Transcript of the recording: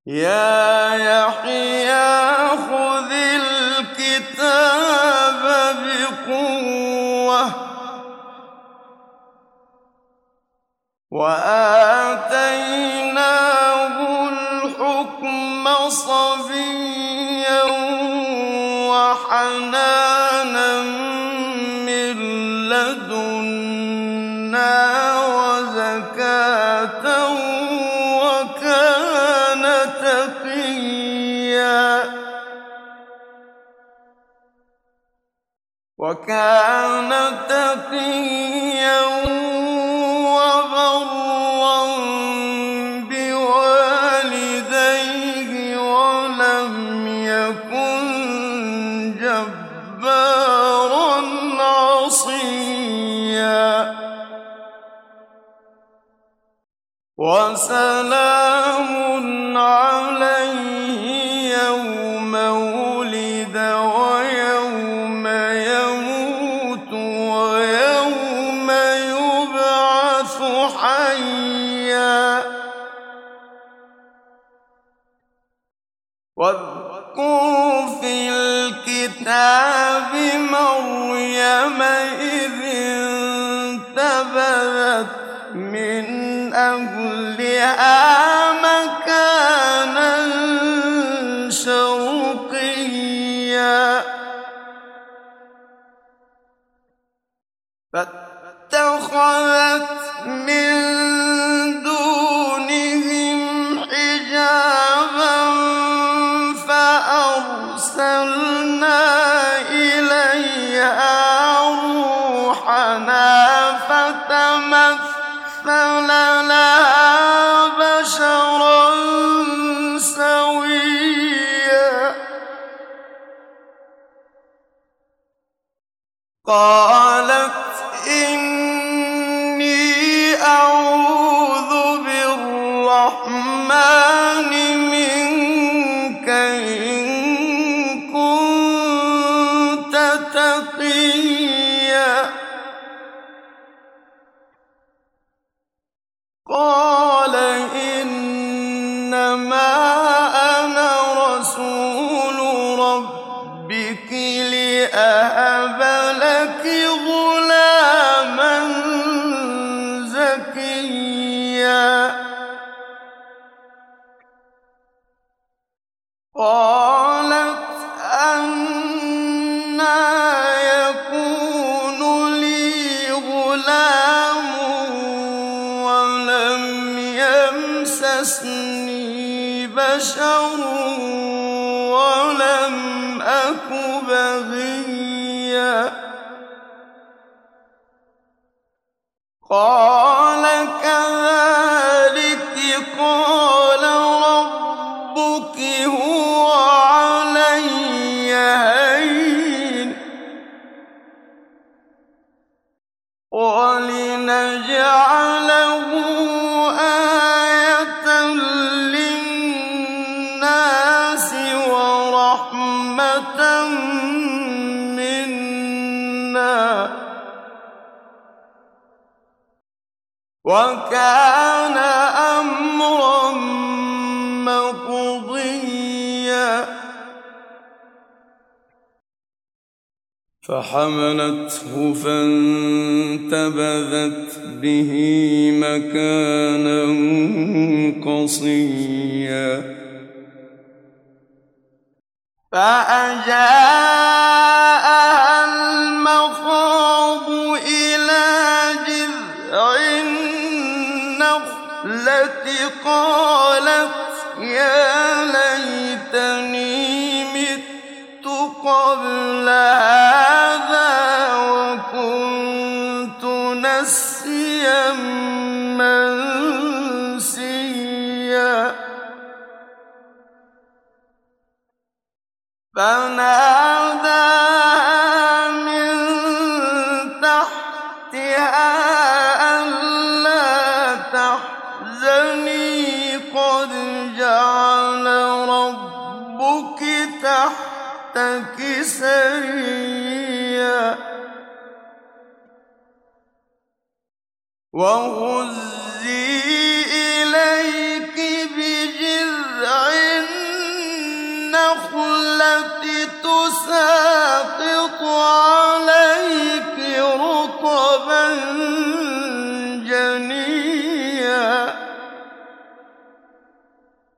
يا يحيى خذ الكتاب بقوة وآتيناه الحكم صبيا وحنانا من لدنا وزكاة وكان تقيا وبرا بوالديه ولم يكن جبارا عصيا وسلام عليه يوم ولد ويوم يموت ويوم يبعث حيا واذكر في الكتاب مريم إذ انتبذت من أهلها مكانا شرقيا فاتخذت من دونهم حجابا فأرسلنا إليها روحنا فتمثل لها بشرا سويا قالت إني أعوذ بالرحمن منك إن كنت تقيا قال إنما أنا رسول ربك لأهب لك غلاما زكيا قالت أنى يكون لي غلام ولم يمسسني بشر ولم أك بغيا قال كذلك قال ربك هو علي هين ولنجعله آية للناس ورحمة منا وكان أمرا مقضيا فحملته فانتبذت به مكانا قصيا فأجاءها المخاض إلى جذع النخلة قالت يا ليتني مت قبل هذا وكنت نسيا منسيا فناداها من تحتها ألا تحزني قد جعل ربك تحتك سريا وهزي إليك بجذع تساقط عليك رطبا جنيا